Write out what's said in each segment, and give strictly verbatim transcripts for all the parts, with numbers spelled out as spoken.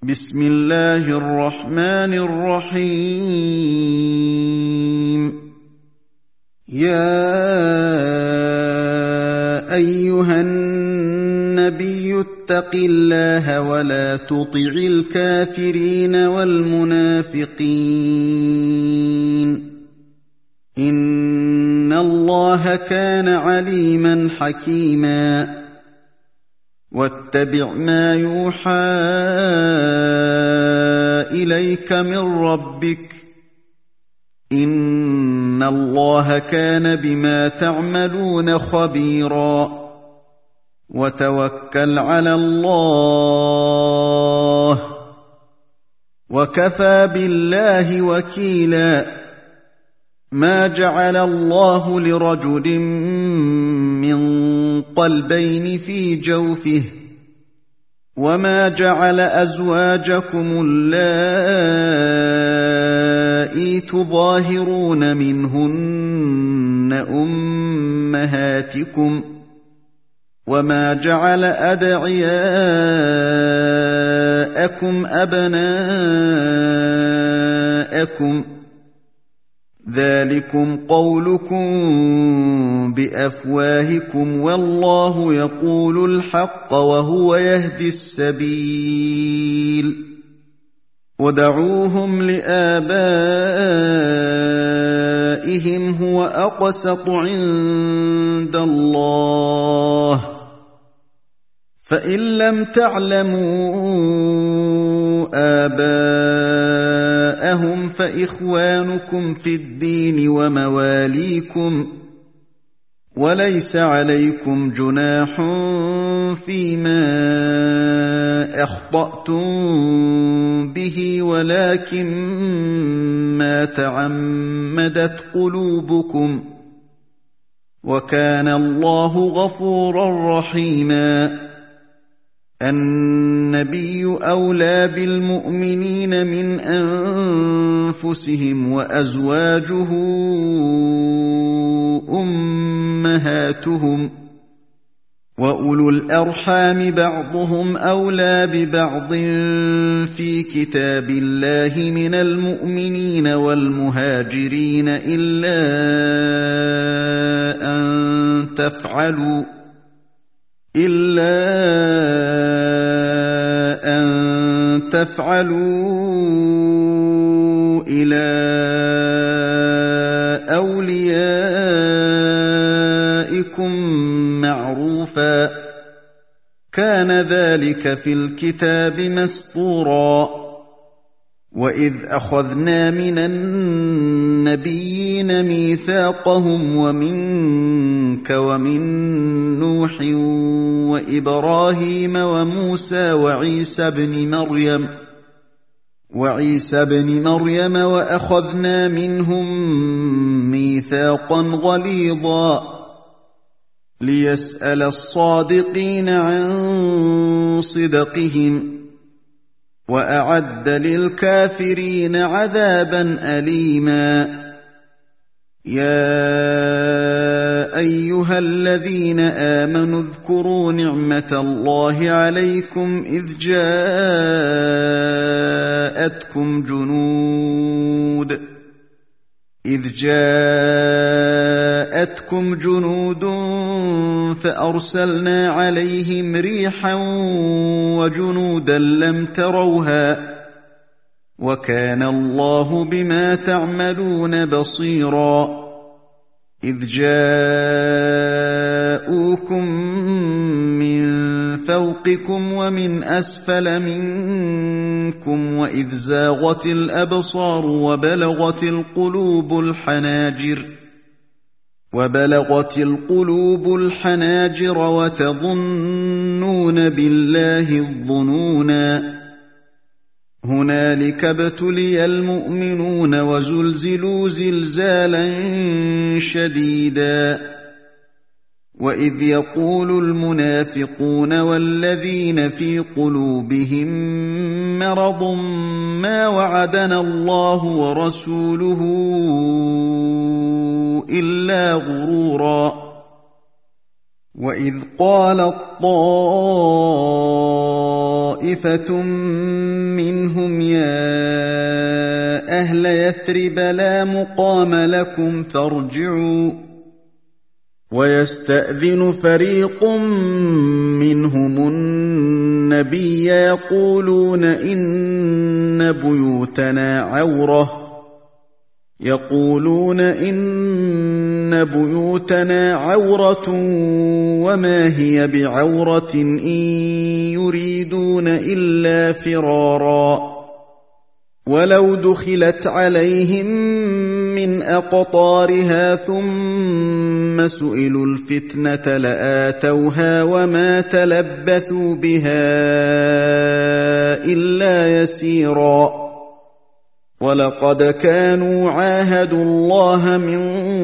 بسم الله الرحمن الرحيم يا أيها النبي اتق الله ولا تطع الكافرين والمنافقين إن الله كان عليما حكيما واتبع ما يوحى إليك من ربك إن الله كان بما تعملون خبيرا وتوكل على الله وكفى بالله وكيلا ما جعل الله لرجل من قلبين في جوفه وما جعل أزواجكم اللائي تظاهرون منهن أمهاتكم وما جعل أدعياءكم أبناءكم ذلكم قولكم بأفواهكم والله يقول الحق وهو يهدي السبيل ودعوهم لآبائهم هو أقسط عند الله فإن لم تعلموا آباءهم فإخوانكم في الدين ومواليكم وليس عليكم جناح فيما أخطأتم به ولكن ما تعمدت قلوبكم وكان الله غفورا رحيما النبي أولى بالمؤمنين من أنفسهم وأزواجه أمهاتهم وأولو الأرحام بعضهم أولى ببعض في كتاب الله من المؤمنين والمهاجرين إلا أن تفعلوا إلا أن تفعلوا إلى أوليائكم معروفا كان ذلك في الكتاب مسطورا وإذ أخذنا من النبيين ميثاقهم ومنك ومن نوح وإبراهيم وموسى وعيسى بن مريم وعيسى بن مريم وأخذنا منهم ميثاقا غليظا ليسأل الصادقين عن صدقهم وأعد للكافرين عذابا أليما يا أيها الذين آمنوا اذكروا نعمة الله عليكم إذ جاءتكم جنود إذ جاءتكم جنود فأرسلنا عليهم ريحا وجنودا لم تروها وكان الله بما تعملون بصيرا إذ جاءوكم من فوقكم ومن أسفل منكم وإذ زاغت الأبصار وبلغت القلوب الحناجر وبلغت القلوب الحناجر وتظنون بالله الظنونا هنالك ابتلي المؤمنون وزلزلوا زلزالا شديدا وإذ يقول المنافقون والذين في قلوبهم مرض ما وعدنا الله ورسوله إلا غرورا وإذ قالت طائفة لهم يا أهل يثرب لا مقام لكم فارجعوا ويستأذن فريق منهم النبي يقولون إن بيوتنا عورة يقولون إن بيوتنا عورة وما هي بعورة إن يريدون إلا فرارا ولو دخلت عليهم من أقطارها ثم سئلوا الفتنة لآتوها وما تلبثوا بها إلا يسيرا ولقد كانوا عاهدوا الله من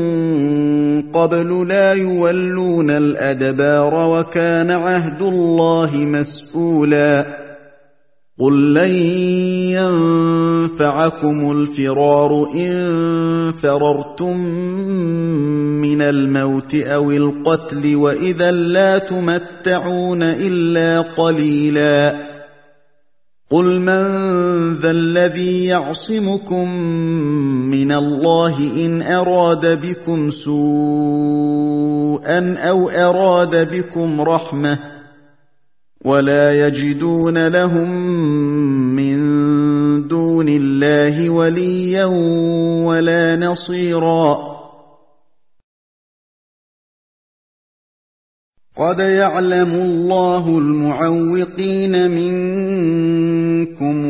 قبل لا يولون الأدبار وكان عهد الله مسؤولا قل لن ينفعكم الفرار إن فررتم من الموت أو القتل وإذا لا تمتعون إلا قليلا قل من ذا الذي يعصمكم من الله إن أراد بكم سوءا أو أراد بكم رحمة ولا يجدون لهم من دون الله وليا ولا نصيرا قد يعلم الله المعوقين منكم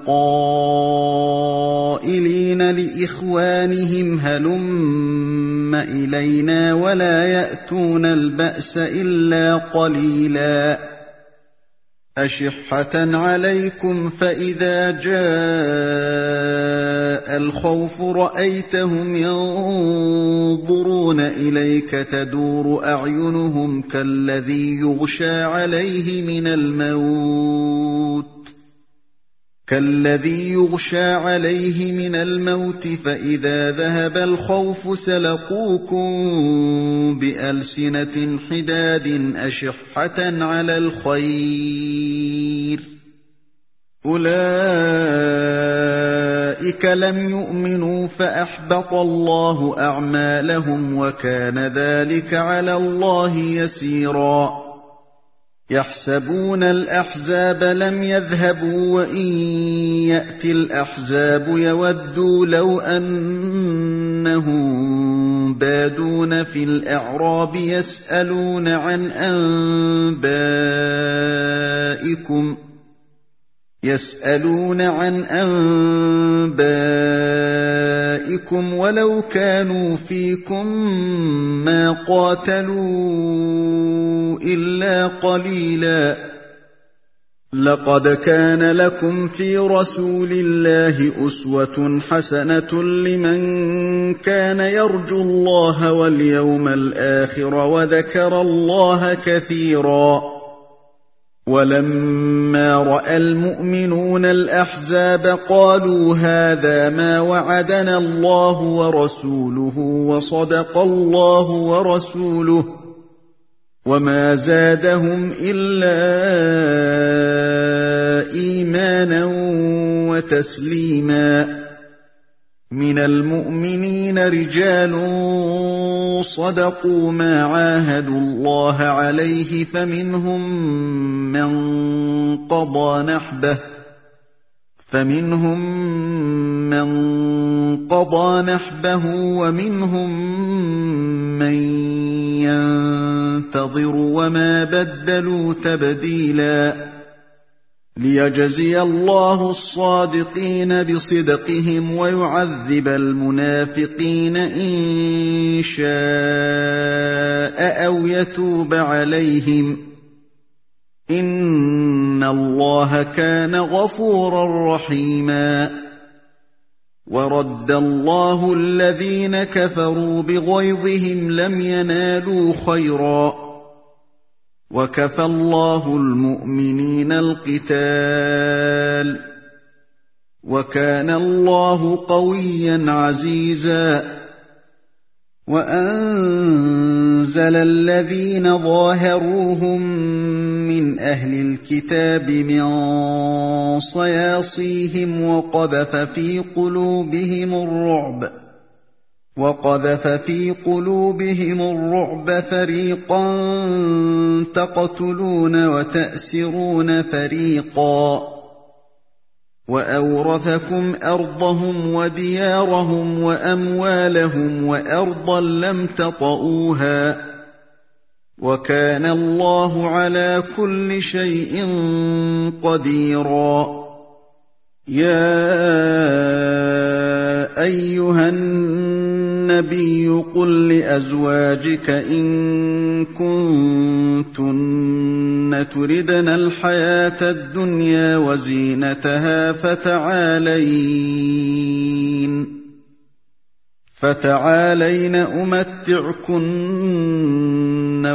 والقائلين لإخوانهم هلم إلينا ولا يأتون البأس إلا قليلا أشحة عليكم فإذا جاء الخوف رأيتهم ينظرون إليك تدور أعينهم كالذي يغشى عليه من الموت كالذي يغشى عليه من الموت فإذا ذهب الخوف سلقوكم بألسنة حداد أشحة على الخير أولئك لم يؤمنوا فأحبط الله أعمالهم وكان ذلك على الله يسيرا يحسبون الأحزاب لم يذهبوا وإن يأتي الأحزاب يودوا لو أنهم بادون في الأعراب يسألون عن أنبائكم يسألون عن أنبائكم ولو كانوا فيكم ما قاتلوا إلا قليلا لقد كان لكم في رسول الله أسوة حسنة لمن كان يرجو الله واليوم الآخر وذكر الله كثيرا ولما رأى المؤمنون الأحزاب قالوا هذا ما وعدنا الله ورسوله وصدق الله ورسوله وما زادهم إلا إيمانا وتسليما من المؤمنين رجال صدقوا ما عاهدوا الله عليه فمنهم من قضى نحبه فمنهم من قضى نحبه ومنهم من ينتظر وما بدلوا تبديلا ليجزي الله الصادقين بصدقهم ويعذب المنافقين إن شاء أو يتوب عليهم إن الله كان غفورا رحيما ورد الله الذين كفروا بغيظهم لم ينالوا خيرا وكفى الله المؤمنين القتال وكان الله قويا عزيزا وأنزل الذين ظاهروهم من أهل الكتاب من صياصيهم وقذف في قلوبهم الرعب وقذف في قلوبهم الرعب فريقا تقتلون وتأسرون فريقا وأورثكم أرضهم وديارهم وأموالهم وأرضا لم تطئوها وكان الله على كل شيء قديرا. يا أيها النبي قل لأزواجك إن كنتن تردن الحياة الدنيا وزينتها فتعالين فتعالين أمتعكن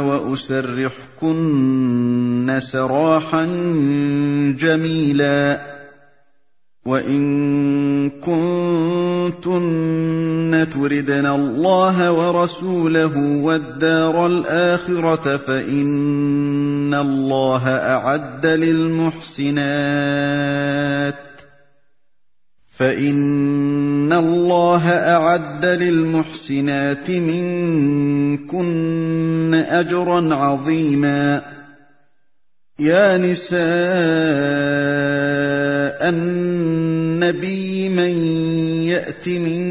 وأسرحكن سراحا جميلا. وإن كنتن تردن الله ورسوله والدار الآخرة فإن الله أعد للمحسنات فإن الله أعد للمحسنات منكن أجرا عظيما. يا نساء النبي من يأت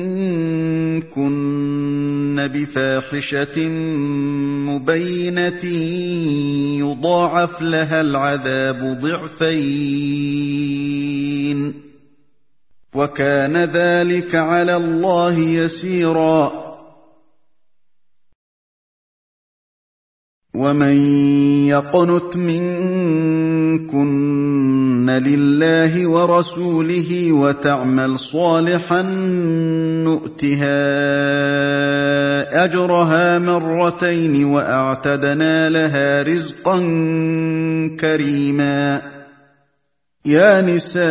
منكن بفاحشة مبينة يضاعف لها العذاب ضعفين وكان ذلك على الله يسيرا. ومن يقنت منكن لله ورسوله وتعمل صالحا نؤتها أجرها مرتين وأعتدنا لها رزقا كريما. يا نساء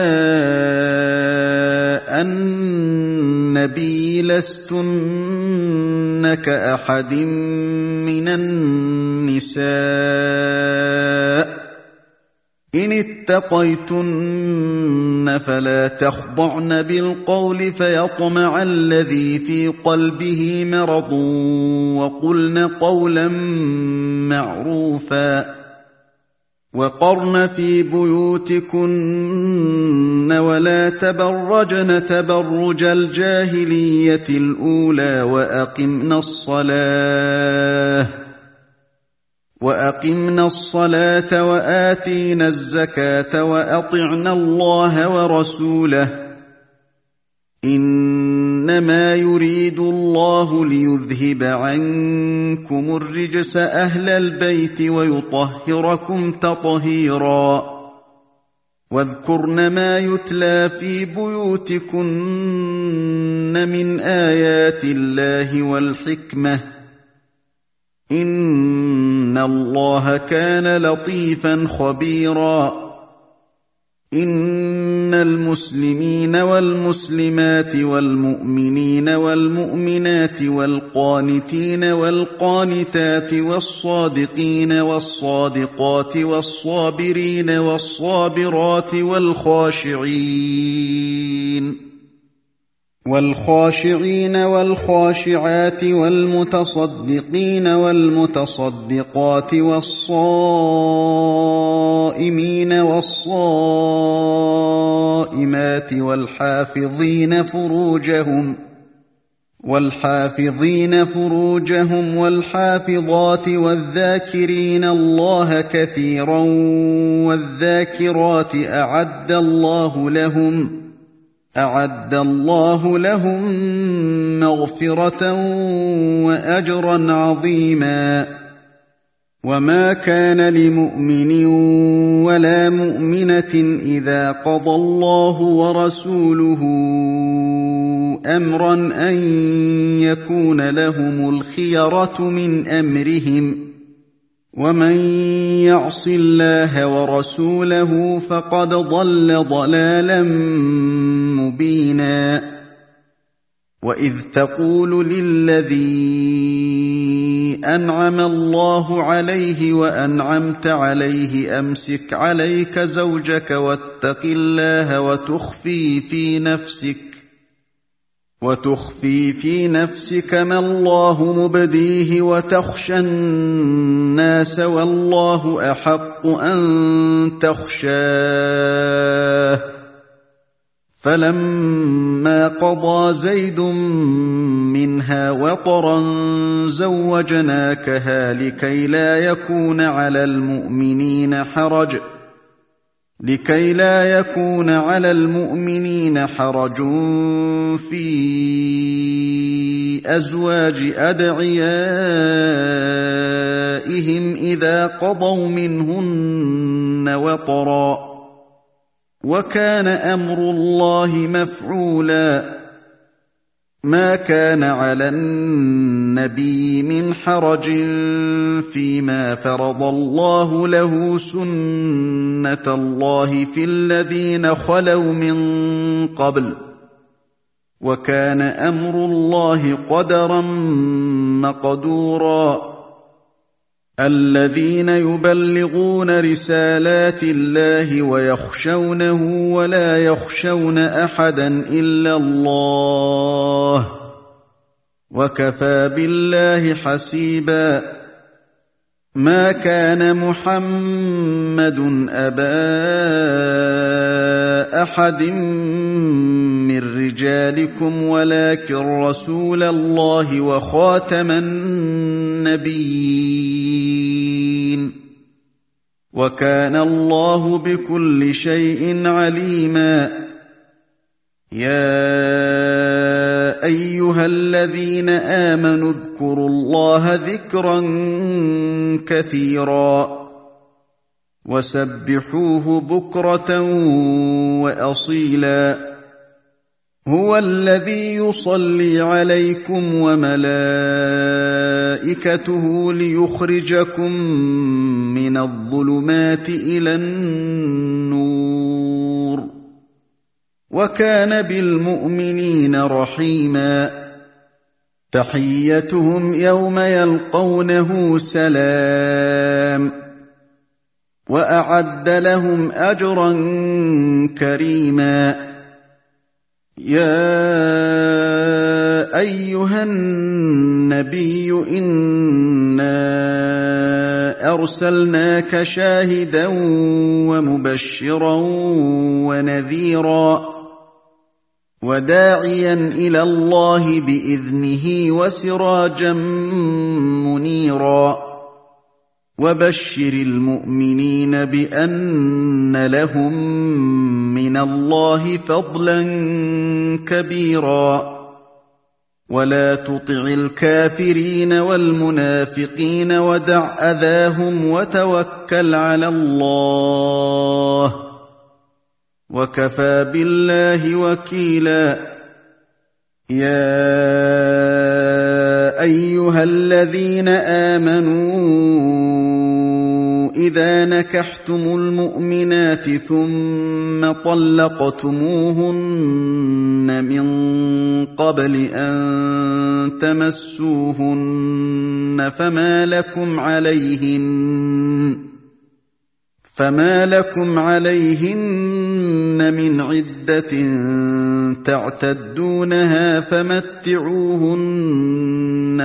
النبي لستن كأحد من النساء إن اتقيتن فلا تخضعن بالقول فيطمع الذي في قلبه مرض وقلن قولا معروفا. وقرن في بيوتكن ولا تبرجن تبرج الجاهلية الأولى وأقمنا الصلاة وأقمنا الصلاة وآتينا الزكاة وأطعنا الله ورسوله إنما يريد الله ليذهب عنكم الرجس أهل البيت ويطهركم تطهيرا. واذكرن ما يتلى في بيوتكن من آيات الله والحكمة إن الله كان لطيفا خبيرا. إن المسلمين والمسلمات والمؤمنين والمؤمنات والقانتين والقانتات والصادقين والصادقات والصابرين والصابرات والخاشعين والخاشعين والخاشعات والمتصدقين والمتصدقات والصائمين والصائمات والحافظين فروجهم والحافظين فروجهم والحافظات والذاكرين الله كثيرا والذاكرات أعد الله لهم أعد الله لهم مغفرة وأجرا عظيما. وما كان لمؤمن ولا مؤمنة إذا قضى الله ورسوله أمرا أن يكون لهم الخيرة من أمرهم ومن يعص الله ورسوله فقد ضل ضلالا مبينا. وإذ تقول للذي أنعم الله عليه وأنعمت عليه أمسك عليك زوجك واتق الله وتخفي في نفسك وتخفي في نفسك ما الله مبديه وتخشى الناس والله أحق أن تخشاه فلما قضى زيد منها وطرا زوجناكها لكي لا يكون على المؤمنين حرج لكي لا يكون على المؤمنين حرج في أزواج أدعيائهم إذا قضوا منهن وطرا وكان أمر الله مفعولا ما كان على النبي من حرج فيما فرض الله له سنة الله في الذين خلوا من قبل وكان أمر الله قدرا مقدورا الذين يبلغون رسالات الله ويخشونه ولا يخشون أحدا إلا الله وكفى بالله حسيبا ما كان محمد أبا أحد من رجالكم ولكن رسول الله وخاتم النبيين وكان الله بكل شيء عليما يا أيها الذين آمنوا اذكروا الله ذكرا كثيرا وسبحوه بكرة وأصيلا هو الذي يصلي عليكم وملائكته ليخرجكم من الظلمات إلى النور وكان بالمؤمنين رحيما تحيتهم يوم يلقونه سلام وأعد لهم أجرا كريما يا أيها النبي إنا أرسلناك شاهدا ومبشرا ونذيرا وداعيا إلى الله بإذنه وسراجا منيرا وبشر المؤمنين بأن لهم من الله فضلا كبيرا ولا تطع الكافرين والمنافقين ودع أذاهم وتوكل على الله وكفى بالله وكيلا يا أيها الذين آمنوا إذا نكحتم المؤمنات ثم طلقتموهن من قبل أن تمسوهن فما لكم عليهن فما لكم عليهن من عدة تعتدونها فمتعوهن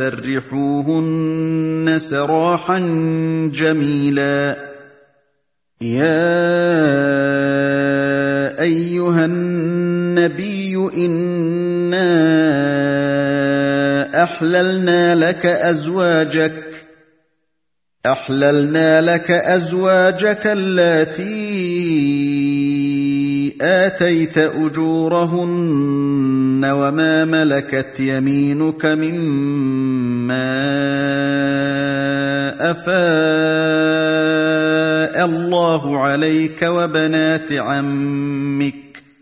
وسرحوهن سراحا جميلا يا أيها النبي إنا أحللنا لك أزواجك أحللنا لك أزواجك اللاتي آتيت أجورهن وما ملكت يمينك مما أفاء الله عليك وبنات عمك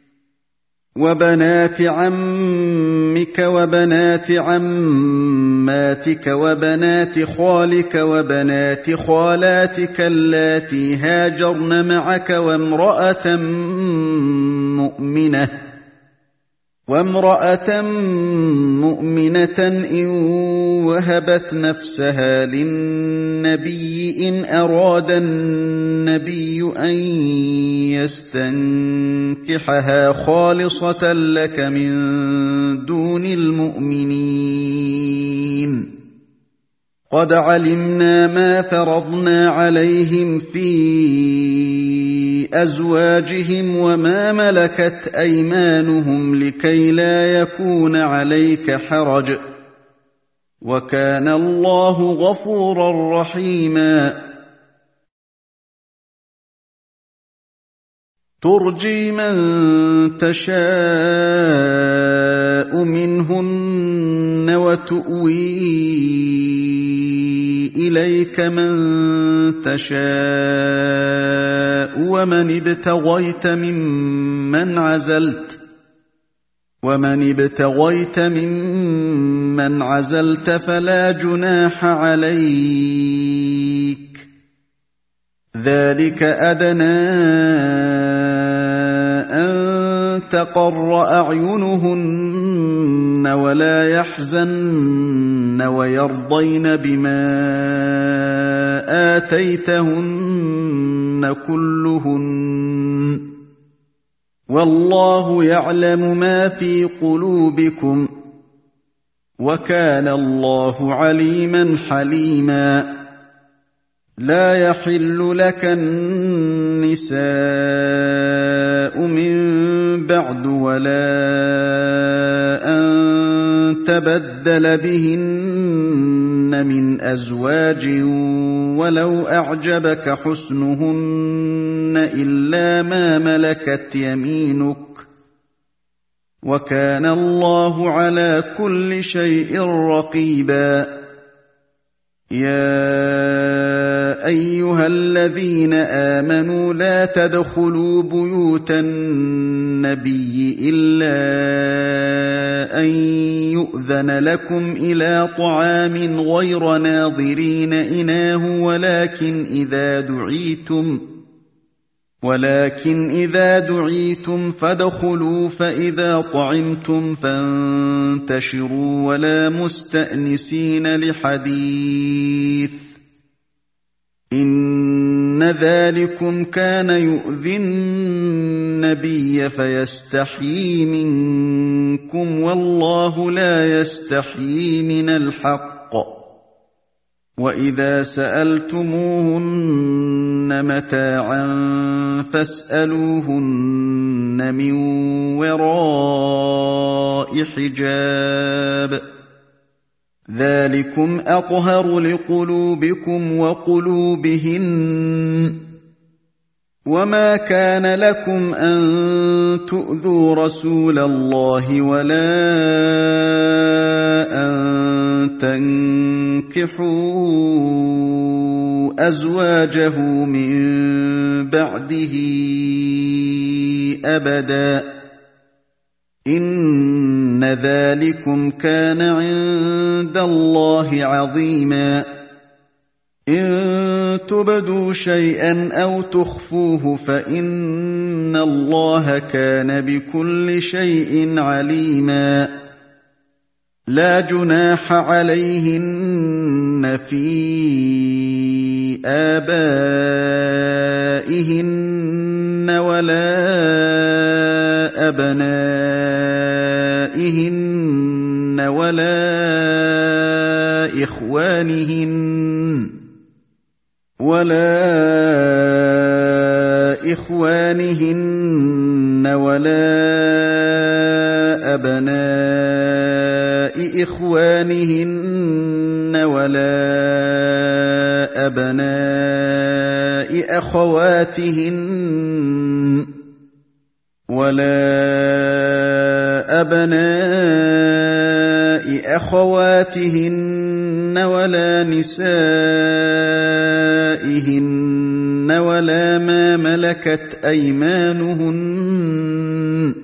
وبنات عمك وبنات عماتك وبنات خالك وبنات خالاتك اللاتي هاجرن معك وامرأة مؤمنة وامرأة مؤمنة إن وهبت نفسها للنبي إن أراد النبي أن يستنكحها خالصة لك من دون المؤمنين قد علمنا ما فرضنا عليهم في أزواجهم وما ملكت أيمانهم لكي لا يكون عليك حرج وكان الله غفورا رحيما ترجي من تشاء منهن وتؤوي إليك من تشاء ومن ابتغيت ممن عزلت ومن ابتغيت ممن عزلت فلا جناح عليك ذلك أدنى أن تقر أعينهن ولا يحزن ويرضين بما آتيتهن كلهن والله يعلم ما في قلوبكم وكان الله عليما حليما لا يحل لك النساء من بعد ولا أن تبدل بهن من أزواج ولو أعجبك حسنهن إلا ما ملكت يمينك وكان الله على كل شيء رقيبا يا أيها الذين آمنوا لا تدخلوا بيوت النبي إلا أن يؤذن لكم إلى طعام غير ناظرين إناه ولكن إذا دعيتم ولكن إذا دعيتم فادخلوا فإذا طعمتم فانتشروا ولا مستأنسين لحديث إن ذلكم كان يؤذي النبي فيستحيي منكم والله لا يستحيي من الحق وإذا سألتموهن متاعا فاسألوهن من وراء حجاب ذلكم أطهر لقلوبكم وقلوبهن وما كان لكم أن تؤذوا رسول الله ولا أن تنكحوا أزواجه من بعده أبدا إن ذلكم كان عند الله عظيما إن تبدوا شيئا أو تخفوه فإن الله كان بكل شيء عليما لا جناح عليهن في آبائهن ولا أبنائهن ولا إخوانهن ولا إخوانهن ولا أبناء إخوانهن ولا أبناء أخواتهن ولا أبناء أخواتهن ولا نسائهن ولا ما ملكت أيمانهن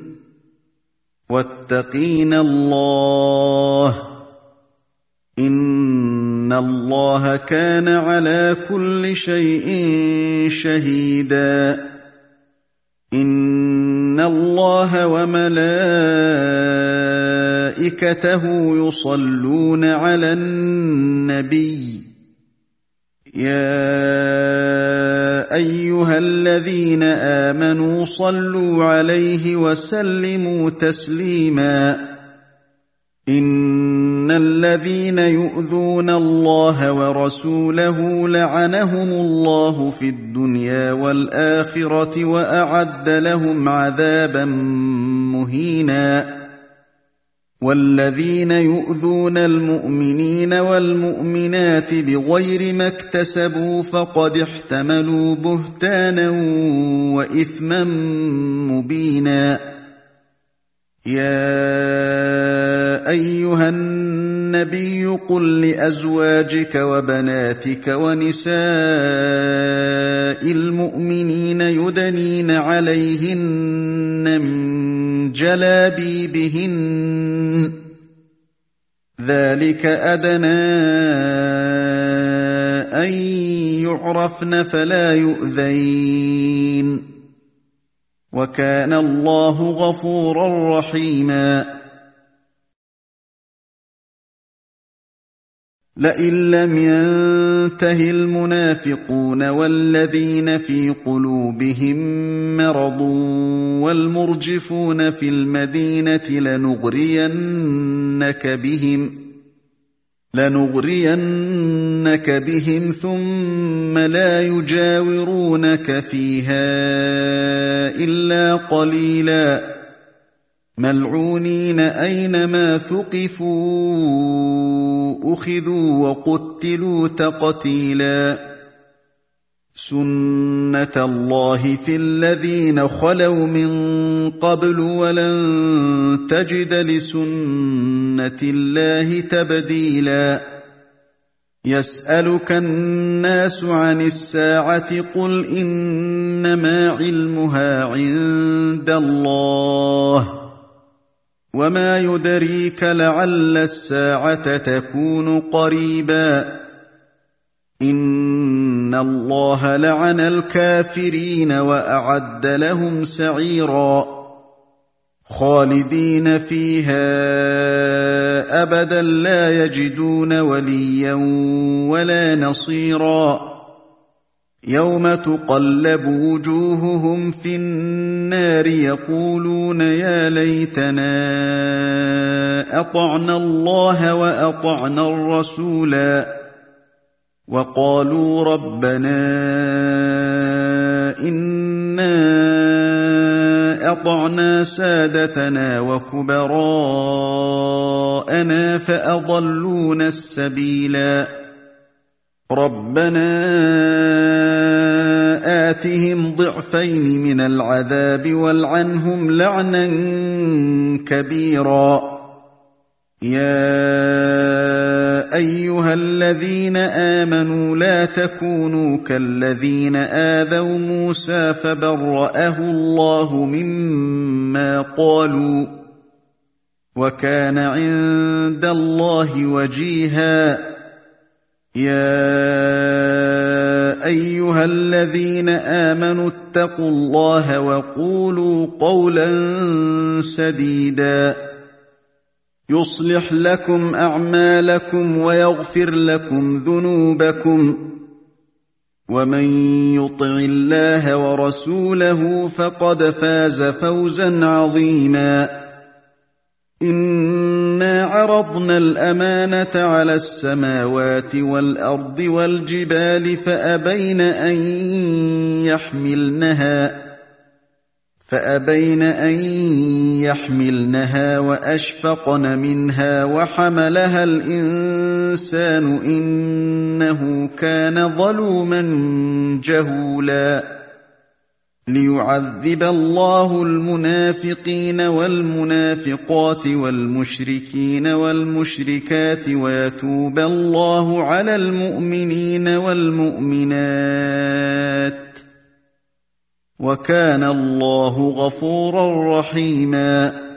واتقين الله إن الله كان على كل شيء شهيدا إن اللَّهَ وَمَلَائِكَتَهُ يُصَلُّونَ عَلَى النَّبِيِّ يَا أَيُّهَا الَّذِينَ آمَنُوا صَلُّوا عَلَيْهِ وَسَلِّمُوا تَسْلِيمًا إِنَّ الَّذِينَ يُؤْذُونَ اللَّهَ وَرَسُولَهُ لَعَنَهُمُ اللَّهُ فِي الدُّنْيَا وَالْآخِرَةِ وَأَعَدَّ لَهُمْ عَذَابًا مُّهِينًا وَالَّذِينَ يُؤْذُونَ الْمُؤْمِنِينَ وَالْمُؤْمِنَاتِ بِغَيْرِ مَا اكْتَسَبُوا فَقَدِ احْتَمَلُوا بُهْتَانًا وَإِثْمًا مُّبِينًا يَا أَيُّهَا النَّبِيُّ قُل لِّأَزْوَاجِكَ وَبَنَاتِكَ وَنِسَاءِ الْمُؤْمِنِينَ يُدْنِينَ عَلَيْهِنَّ مِن جَلَابِيبِهِنَّ ذَلِكَ أَدْنَىٰ أَن يُعْرَفْنَ فَلَا يُؤْذَيْنَ وَكَانَ اللَّهُ غَفُورًا رَّحِيمًا لئن لم ينته المنافقون والذين في قلوبهم مرض والمرجفون في المدينة لنغرينك بهم لنغرينك بهم ثم لا يجاورونك فيها إلا قليلا ملعونين أينما ثقفوا أخذوا وقتلوا تقتيلا سنة الله في الذين خلوا من قبل ولن تجد لسنة الله تبديلا يسألك الناس عن الساعة قل إنما علمها عند الله وما يدريك لعل الساعة تكون قريبا إن الله لعن الكافرين وأعد لهم سعيرا خالدين فيها أبدا لا يجدون وليا ولا نصيرا يوم تقلب وجوههم في النار يقولون يا ليتنا أطعنا الله وأطعنا الرسولا وقالوا ربنا إنا أطعنا سادتنا وكبراءنا فأضلونا السبيلا ربنا آتهم ضعفين من العذاب والعنهم لعنا كبيرا يا أيها الذين آمنوا لا تكونوا كالذين آذوا موسى فبرأه الله مما قالوا وكان عند الله وجيها يا أيها الذين آمنوا اتقوا الله وقولوا قولا سديدا يصلح لكم أعمالكم ويغفر لكم ذنوبكم ومن يطع الله ورسوله فقد فاز فوزا عظيما إنا عرضنا الأمانة على السماوات والأرض والجبال فأبين أن يحملنها فأبين أن يحملنها وأشفقن منها وحملها الإنسان إنه كان ظلوما جهولا ليعذب الله المنافقين والمنافقات والمشركين والمشركات ويتوب الله على المؤمنين والمؤمنات وكان الله غفورا رحيما